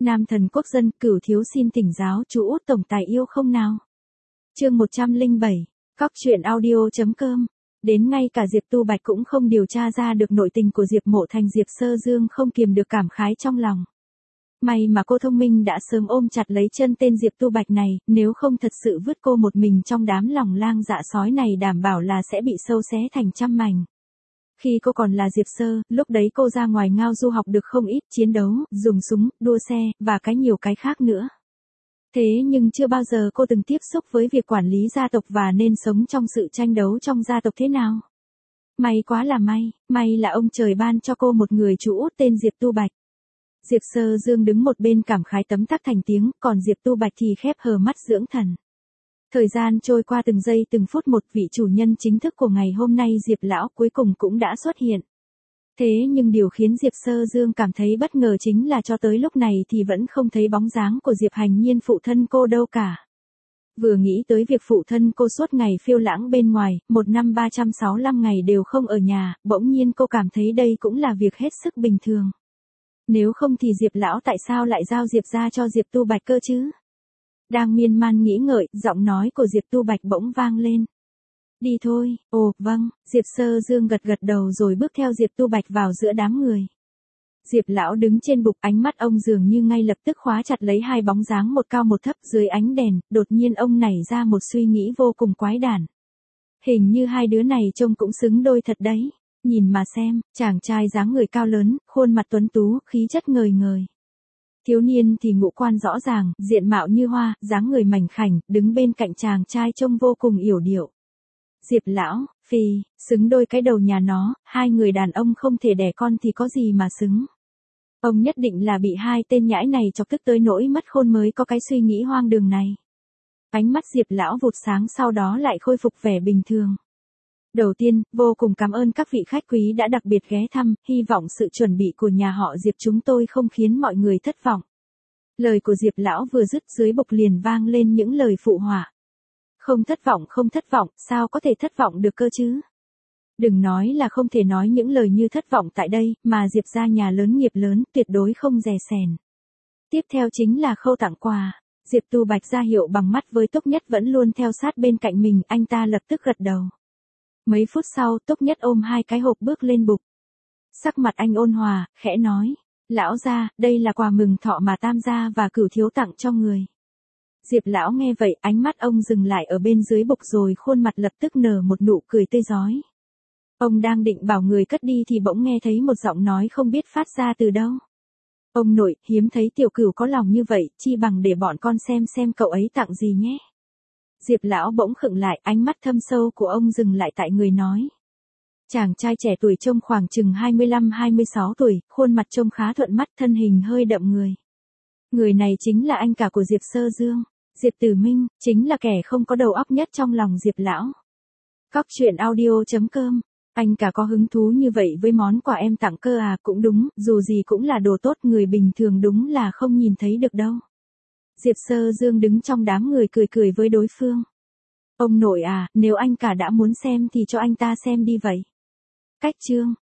Nam thần quốc dân, Cửu thiếu xin thỉnh giáo chú út tổng tài yêu không nào. Chương 107, Cóc truyện audio.com. Đến ngay cả Diệp Tu Bạch cũng không điều tra ra được nội tình của Diệp Mộ Thành, Diệp Sơ Dương không kiềm được cảm khái trong lòng. May mà cô thông minh đã sớm ôm chặt lấy chân tên Diệp Tu Bạch này, nếu không thật sự vứt cô một mình trong đám lòng lang dạ sói này đảm bảo là sẽ bị sâu xé thành trăm mảnh. Khi cô còn là Diệp Sơ, lúc đấy cô ra ngoài ngao du học được không ít, chiến đấu, dùng súng, đua xe, và nhiều cái khác nữa. Thế nhưng chưa bao giờ cô từng tiếp xúc với việc quản lý gia tộc và nên sống trong sự tranh đấu trong gia tộc thế nào. May quá là may là ông trời ban cho cô một người chú út tên Diệp Tu Bạch. Diệp Sơ Dương đứng một bên cảm khái tấm tắc thành tiếng, còn Diệp Tu Bạch thì khép hờ mắt dưỡng thần. Thời gian trôi qua từng giây từng phút, một vị chủ nhân chính thức của ngày hôm nay Diệp lão cuối cùng cũng đã xuất hiện. Thế nhưng điều khiến Diệp Sơ Dương cảm thấy bất ngờ chính là cho tới lúc này thì vẫn không thấy bóng dáng của Diệp Hành Nhiên phụ thân cô đâu cả. Vừa nghĩ tới việc phụ thân cô suốt ngày phiêu lãng bên ngoài, một năm 365 ngày đều không ở nhà, bỗng nhiên cô cảm thấy đây cũng là việc hết sức bình thường. Nếu không thì Diệp lão tại sao lại giao Diệp ra cho Diệp Tu Bạch cơ chứ? Đang miên man nghĩ ngợi, giọng nói của Diệp Tu Bạch bỗng vang lên. Đi thôi. Ồ, vâng, Diệp Sơ Dương gật đầu rồi bước theo Diệp Tu Bạch vào giữa đám người. Diệp lão đứng trên bục, ánh mắt ông dường như ngay lập tức khóa chặt lấy hai bóng dáng một cao một thấp dưới ánh đèn, đột nhiên ông nảy ra một suy nghĩ vô cùng quái đản. Hình như hai đứa này trông cũng xứng đôi thật đấy. Nhìn mà xem, chàng trai dáng người cao lớn, khuôn mặt tuấn tú, khí chất ngời ngời. Thiếu niên thì ngũ quan rõ ràng, diện mạo như hoa, dáng người mảnh khảnh, đứng bên cạnh chàng trai trông vô cùng yểu điệu. Diệp lão, phi, xứng đôi cái đầu nhà nó, hai người đàn ông không thể đẻ con thì có gì mà xứng. Ông nhất định là bị hai tên nhãi này chọc tức tới nỗi mất khôn mới có cái suy nghĩ hoang đường này. Ánh mắt Diệp lão vụt sáng, sau đó lại khôi phục vẻ bình thường. Đầu tiên, vô cùng cảm ơn các vị khách quý đã đặc biệt ghé thăm, hy vọng sự chuẩn bị của nhà họ Diệp chúng tôi không khiến mọi người thất vọng. Lời của Diệp lão vừa dứt, dưới bục liền vang lên những lời phụ họa. Không thất vọng, sao có thể thất vọng được cơ chứ? Đừng nói là không thể nói những lời như thất vọng tại đây, mà Diệp gia nhà lớn nghiệp lớn, tuyệt đối không dè sèn. Tiếp theo chính là khâu tặng quà. Diệp Tu Bạch ra hiệu bằng mắt với Túc Nhất vẫn luôn theo sát bên cạnh mình, anh ta lập tức gật đầu. Mấy phút sau, Túc Nhất ôm hai cái hộp bước lên bục. Sắc mặt anh ôn hòa, khẽ nói, lão gia, đây là quà mừng thọ mà Tam gia và Cửu thiếu tặng cho người. Diệp lão nghe vậy, ánh mắt ông dừng lại ở bên dưới bục rồi khuôn mặt lập tức nở một nụ cười tươi rói. Ông đang định bảo người cất đi thì bỗng nghe thấy một giọng nói không biết phát ra từ đâu. Ông nội, hiếm thấy tiểu Cửu có lòng như vậy, chi bằng để bọn con xem cậu ấy tặng gì nhé. Diệp lão bỗng khựng lại, ánh mắt thâm sâu của ông dừng lại tại người nói. Chàng trai trẻ tuổi trông khoảng chừng 25-26 tuổi, khuôn mặt trông khá thuận mắt, thân hình hơi đậm người. Người này chính là anh cả của Diệp Sơ Dương, Diệp Tử Minh, chính là kẻ không có đầu óc nhất trong lòng Diệp lão. Cóc truyện audio.com. Anh cả có hứng thú như vậy với món quà em tặng cơ à? Cũng đúng, dù gì cũng là đồ tốt, người bình thường đúng là không nhìn thấy được đâu. Diệp Sơ Dương đứng trong đám người cười với đối phương. Ông nội à, nếu anh cả đã muốn xem thì cho anh ta xem đi vậy. Cách chương.